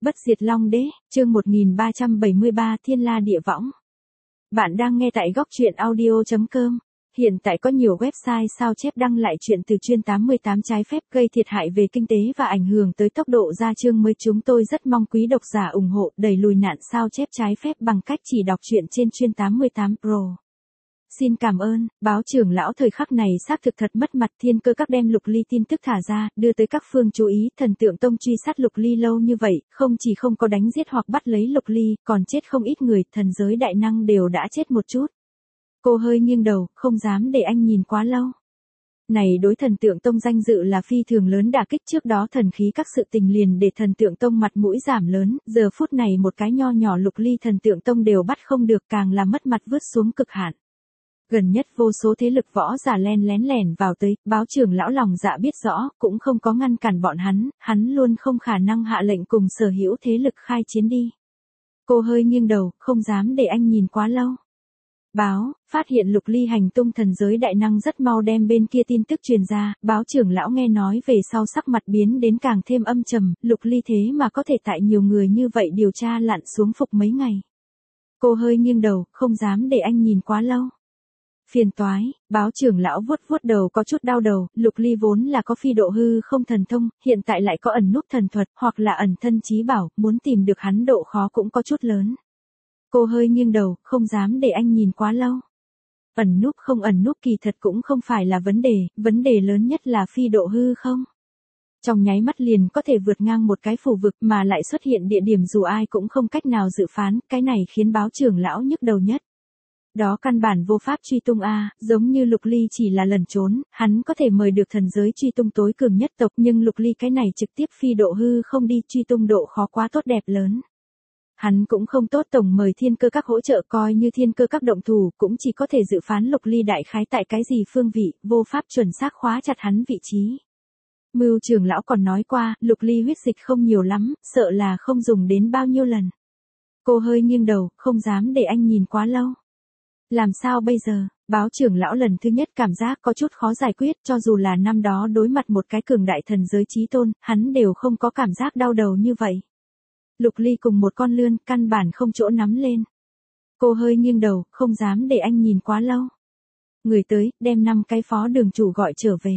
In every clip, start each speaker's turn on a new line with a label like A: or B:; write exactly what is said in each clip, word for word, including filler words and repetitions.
A: Bất diệt Long Đế, chương một nghìn ba trăm bảy mươi ba Thiên La Địa Võng. Bạn đang nghe tại góc truyện audio chấm com. Hiện tại có nhiều website sao chép đăng lại chuyện từ chuyên tám mươi tám trái phép gây thiệt hại về kinh tế và ảnh hưởng tới tốc độ ra chương mới. Chúng tôi rất mong quý độc giả ủng hộ đẩy lùi nạn sao chép trái phép bằng cách chỉ đọc truyện trên chuyên tám mươi tám Pro. Xin cảm ơn. Báo trưởng lão thời khắc này xác thực thật mất mặt. Thiên Cơ Các đem Lục Ly tin tức thả ra, đưa tới các phương chú ý. Thần Tượng Tông truy sát Lục Ly lâu như vậy, không chỉ không có đánh giết hoặc bắt lấy Lục Ly, còn chết không ít người. Thần giới đại năng đều đã chết một chút. Cô hơi nghiêng đầu, không dám để anh nhìn quá lâu. Này đối Thần Tượng Tông danh dự là phi thường lớn đả kích. Trước đó thần khí các sự tình liền để Thần Tượng Tông mặt mũi giảm lớn, giờ phút này một cái nho nhỏ Lục Ly Thần Tượng Tông đều bắt không được, càng là mất mặt vứt xuống cực hạn. Gần nhất vô số thế lực võ giả len lén lẻn vào tới, báo trưởng lão lòng dạ biết rõ, cũng không có ngăn cản bọn hắn, hắn luôn không khả năng hạ lệnh cùng sở hữu thế lực khai chiến đi. Cô hơi nghiêng đầu, không dám để anh nhìn quá lâu. Báo, phát hiện Lục Ly hành tung. Thần giới đại năng rất mau đem bên kia tin tức truyền ra, báo trưởng lão nghe nói về sau sắc mặt biến đến càng thêm âm trầm, Lục Ly thế mà có thể tại nhiều người như vậy điều tra lặn xuống phục mấy ngày. Cô hơi nghiêng đầu, không dám để anh nhìn quá lâu. Phiền toái, báo trưởng lão vuốt vuốt đầu có chút đau đầu, Lục Ly vốn là có phi độ hư không thần thông, hiện tại lại có ẩn núp thần thuật, hoặc là ẩn thân trí bảo, muốn tìm được hắn độ khó cũng có chút lớn. Cô hơi nghiêng đầu, không dám để anh nhìn quá lâu. Ẩn núp không ẩn núp kỳ thật cũng không phải là vấn đề, vấn đề lớn nhất là phi độ hư không. Trong nháy mắt liền có thể vượt ngang một cái phủ vực mà lại xuất hiện địa điểm dù ai cũng không cách nào dự phán, cái này khiến báo trưởng lão nhức đầu nhất. Đó căn bản vô pháp truy tung a, giống như Lục Ly chỉ là lẩn trốn, hắn có thể mời được thần giới truy tung tối cường nhất tộc, nhưng Lục Ly cái này trực tiếp phi độ hư không đi truy tung độ khó quá tốt đẹp lớn. Hắn cũng không tốt tổng mời Thiên Cơ Các hỗ trợ, coi như Thiên Cơ Các động thủ cũng chỉ có thể dự phán Lục Ly đại khái tại cái gì phương vị, vô pháp chuẩn xác khóa chặt hắn vị trí. Mưu trưởng lão còn nói qua, Lục Ly huyết dịch không nhiều lắm, sợ là không dùng đến bao nhiêu lần. Cô hơi nghiêng đầu, không dám để anh nhìn quá lâu. Làm sao bây giờ? Báo trưởng lão lần thứ nhất cảm giác có chút khó giải quyết, cho dù là năm đó đối mặt một cái cường đại thần giới chí tôn, hắn đều không có cảm giác đau đầu như vậy. Lục Ly cùng một con lươn, căn bản không chỗ nắm lên. Cô hơi nghiêng đầu, không dám để anh nhìn quá lâu. Người tới, đem năm cái phó đường chủ gọi trở về.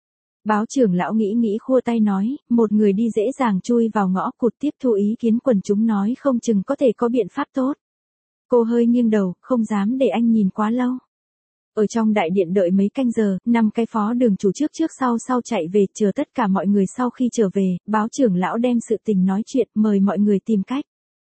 A: Báo trưởng lão nghĩ nghĩ khua tay nói, một người đi dễ dàng chui vào ngõ cụt, tiếp thu ý kiến quần chúng nói không chừng có thể có biện pháp tốt. Cô hơi nghiêng đầu, không dám để anh nhìn quá lâu. Ở trong đại điện đợi mấy canh giờ, năm cái phó đường chủ trước trước sau sau chạy về, chờ tất cả mọi người sau khi trở về, báo trưởng lão đem sự tình nói chuyện, mời mọi người tìm cách.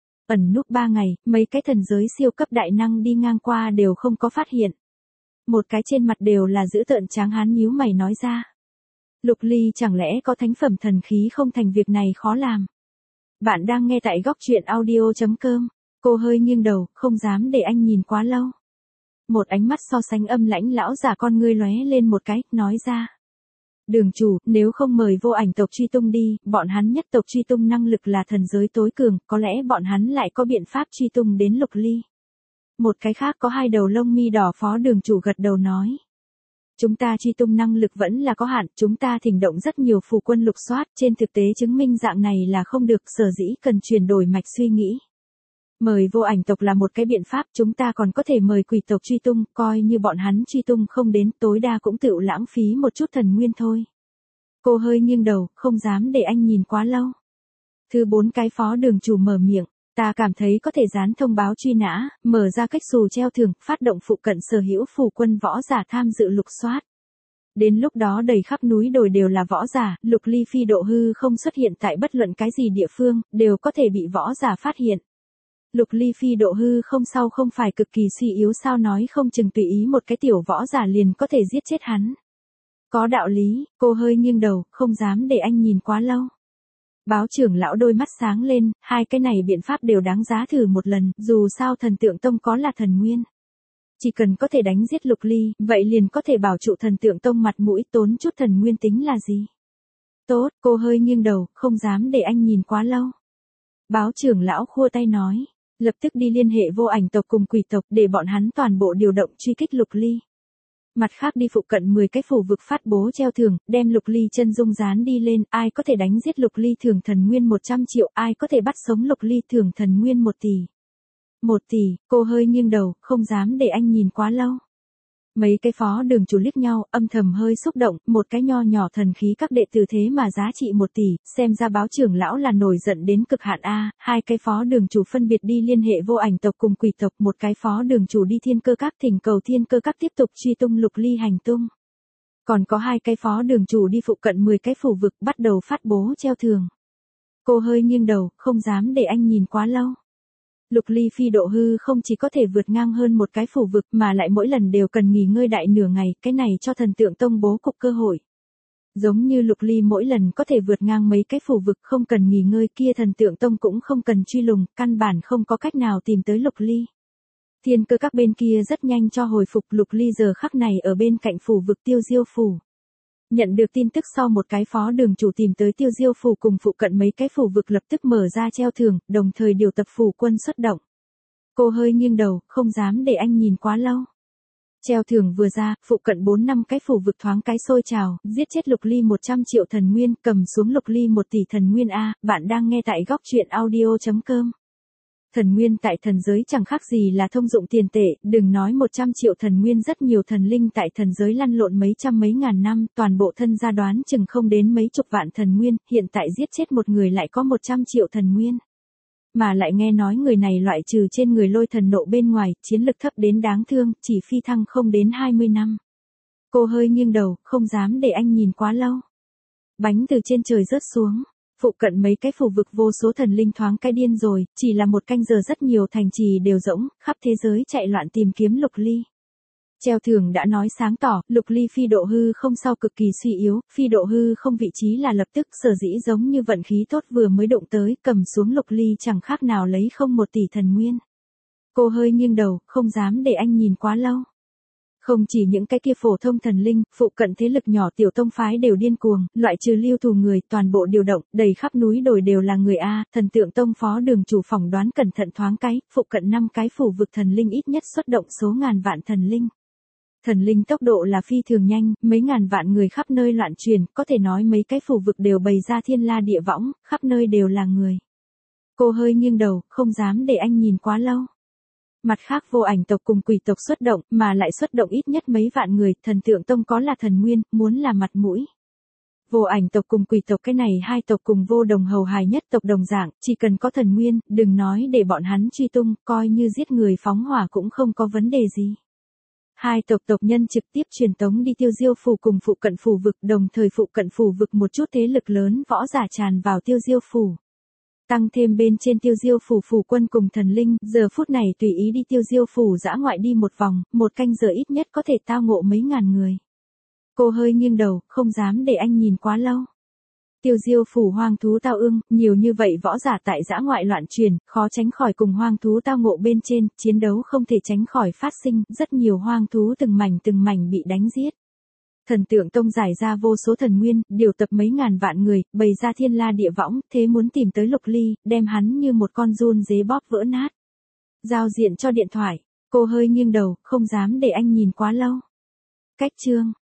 A: Ẩn núp ba ngày, mấy cái thần giới siêu cấp đại năng đi ngang qua đều không có phát hiện. Một cái trên mặt đều là dữ tợn tráng hán nhíu mày nói ra. Lục Ly chẳng lẽ có thánh phẩm thần khí không, thành việc này khó làm. Bạn đang nghe tại góc truyện audio chấm com. Cô hơi nghiêng đầu, không dám để anh nhìn quá lâu. Một ánh mắt so sánh âm lãnh lão giả con ngươi lóe lên một cái, nói ra. Đường chủ, nếu không mời Vô Ảnh tộc truy tung đi, bọn hắn nhất tộc truy tung năng lực là thần giới tối cường, có lẽ bọn hắn lại có biện pháp truy tung đến Lục Ly. Một cái khác có hai đầu lông mi đỏ phó đường chủ gật đầu nói. Chúng ta truy tung năng lực vẫn là có hạn, chúng ta thỉnh động rất nhiều phù quân lục soát, trên thực tế chứng minh dạng này là không được, sở dĩ cần chuyển đổi mạch suy nghĩ. Mời Vô Ảnh tộc là một cái biện pháp, chúng ta còn có thể mời quỷ tộc truy tung, coi như bọn hắn truy tung không đến, tối đa cũng tự lãng phí một chút thần nguyên thôi. Cô hơi nghiêng đầu, không dám để anh nhìn quá lâu. Thứ bốn cái phó đường chủ mở miệng, ta cảm thấy có thể dán thông báo truy nã, mở ra cách xù treo thưởng, phát động phụ cận sở hữu phù quân võ giả tham dự lục soát. Đến lúc đó đầy khắp núi đồi đều là võ giả, Lục Ly phi độ hư không xuất hiện tại bất luận cái gì địa phương, đều có thể bị võ giả phát hiện. Lục Ly phi độ hư không sau không phải cực kỳ suy yếu sao, nói không chừng tùy ý một cái tiểu võ giả liền có thể giết chết hắn. Có đạo lý, cô hơi nghiêng đầu, không dám để anh nhìn quá lâu. Báo trưởng lão đôi mắt sáng lên, hai cái này biện pháp đều đáng giá thử một lần, dù sao Thần Tượng Tông có là thần nguyên. Chỉ cần có thể đánh giết Lục Ly, vậy liền có thể bảo trụ Thần Tượng Tông mặt mũi, tốn chút thần nguyên tính là gì. Tốt, cô hơi nghiêng đầu, không dám để anh nhìn quá lâu. Báo trưởng lão khua tay nói. Lập tức đi liên hệ Vô Ảnh tộc cùng quỷ tộc để bọn hắn toàn bộ điều động truy kích Lục Ly. Mặt khác đi phụ cận mười cái phủ vực phát bố treo thưởng, đem Lục Ly chân dung dán đi lên, ai có thể đánh giết Lục Ly thưởng thần nguyên một trăm triệu, ai có thể bắt sống Lục Ly thưởng thần nguyên một tỷ. Một tỷ, cô hơi nghiêng đầu, không dám để anh nhìn quá lâu. Mấy cái phó đường chủ liếc nhau, âm thầm hơi xúc động, một cái nho nhỏ thần khí các đệ tử thế mà giá trị một tỷ, xem ra báo trưởng lão là nổi giận đến cực hạn a. Hai cái phó đường chủ phân biệt đi liên hệ vô ảnh tộc cùng quỷ tộc, một cái phó đường chủ đi thiên cơ các thỉnh cầu thiên cơ các tiếp tục truy tung Lục Ly hành tung. Còn có hai cái phó đường chủ đi phụ cận mười cái phủ vực bắt đầu phát bố treo thưởng. Cô hơi nghiêng đầu, không dám để anh nhìn quá lâu. Lục Ly phi độ hư không chỉ có thể vượt ngang hơn một cái phủ vực mà lại mỗi lần đều cần nghỉ ngơi đại nửa ngày, cái này cho thần tượng tông bố cục cơ hội. Giống như Lục Ly mỗi lần có thể vượt ngang mấy cái phủ vực không cần nghỉ ngơi kia, thần tượng tông cũng không cần truy lùng, căn bản không có cách nào tìm tới Lục Ly. Thiên cơ các bên kia rất nhanh cho hồi phục, Lục Ly giờ khắc này ở bên cạnh phủ vực Tiêu Diêu phủ. Nhận được tin tức sau một cái phó đường chủ tìm tới Tiêu Diêu phủ cùng phụ cận mấy cái phủ vực lập tức mở ra treo thưởng, đồng thời điều tập phủ quân xuất động. Cô hơi nghiêng đầu, không dám để anh nhìn quá lâu. Treo thưởng vừa ra, phụ cận bốn năm cái phủ vực thoáng cái sôi trào, giết chết Lục Ly một trăm triệu thần nguyên, cầm xuống Lục Ly một tỷ thần nguyên a. Bạn đang nghe tại góc truyện audio chấm com. Thần nguyên tại thần giới chẳng khác gì là thông dụng tiền tệ, đừng nói một trăm triệu thần nguyên, rất nhiều thần linh tại thần giới lăn lộn mấy trăm mấy ngàn năm, toàn bộ thân gia đoán chừng không đến mấy chục vạn thần nguyên, hiện tại giết chết một người lại có một trăm triệu thần nguyên. Mà lại nghe nói người này loại trừ trên người lôi thần nộ bên ngoài, chiến lực thấp đến đáng thương, chỉ phi thăng không đến hai mươi năm. Cô hơi nghiêng đầu, không dám để anh nhìn quá lâu. Bánh từ trên trời rớt xuống. Phụ cận mấy cái phủ vực vô số thần linh thoáng cái điên rồi, chỉ là một canh giờ rất nhiều thành trì đều rỗng, khắp thế giới chạy loạn tìm kiếm Lục Ly. Treo thưởng đã nói sáng tỏ, Lục Ly phi độ hư không sau cực kỳ suy yếu, phi độ hư không vị trí là lập tức, sở dĩ giống như vận khí tốt vừa mới đụng tới, cầm xuống Lục Ly chẳng khác nào lấy không một tỷ thần nguyên. Cô hơi nghiêng đầu, không dám để anh nhìn quá lâu. Không chỉ những cái kia phổ thông thần linh, phụ cận thế lực nhỏ tiểu tông phái đều điên cuồng, loại trừ lưu thù người, toàn bộ điều động, đầy khắp núi đồi đều là người a. Thần tượng tông phó đường chủ phỏng đoán cẩn thận thoáng cái, phụ cận năm cái phủ vực thần linh ít nhất xuất động số ngàn vạn thần linh. Thần linh tốc độ là phi thường nhanh, mấy ngàn vạn người khắp nơi loạn truyền, có thể nói mấy cái phủ vực đều bày ra thiên la địa võng, khắp nơi đều là người. Cô hơi nghiêng đầu, không dám để anh nhìn quá lâu. Mặt khác vô ảnh tộc cùng quỷ tộc xuất động, mà lại xuất động ít nhất mấy vạn người, thần tượng tông có là thần nguyên, muốn là mặt mũi. Vô ảnh tộc cùng quỷ tộc cái này hai tộc cùng vô đồng hầu hài nhất tộc đồng dạng, chỉ cần có thần nguyên, đừng nói để bọn hắn truy tung, coi như giết người phóng hỏa cũng không có vấn đề gì. Hai tộc tộc nhân trực tiếp truyền tống đi Tiêu Diêu phủ cùng phụ cận phủ vực, đồng thời phụ cận phủ vực một chút thế lực lớn võ giả tràn vào Tiêu Diêu phủ. Tăng thêm bên trên Tiêu Diêu phủ phủ quân cùng thần linh, giờ phút này tùy ý đi Tiêu Diêu phủ dã ngoại đi một vòng, một canh giờ ít nhất có thể tao ngộ mấy ngàn người. Cô hơi nghiêng đầu, không dám để anh nhìn quá lâu. Tiêu Diêu phủ hoang thú tao ương, nhiều như vậy võ giả tại dã ngoại loạn truyền, khó tránh khỏi cùng hoang thú tao ngộ bên trên, chiến đấu không thể tránh khỏi phát sinh, rất nhiều hoang thú từng mảnh từng mảnh bị đánh giết. Thần tượng tông giải ra vô số thần nguyên, điều tập mấy ngàn vạn người, bày ra thiên la địa võng, thế muốn tìm tới Lục Ly, đem hắn như một con giun dế bóp vỡ nát. Giao diện cho điện thoại, cô hơi nghiêng đầu, không dám để anh nhìn quá lâu. Cách chương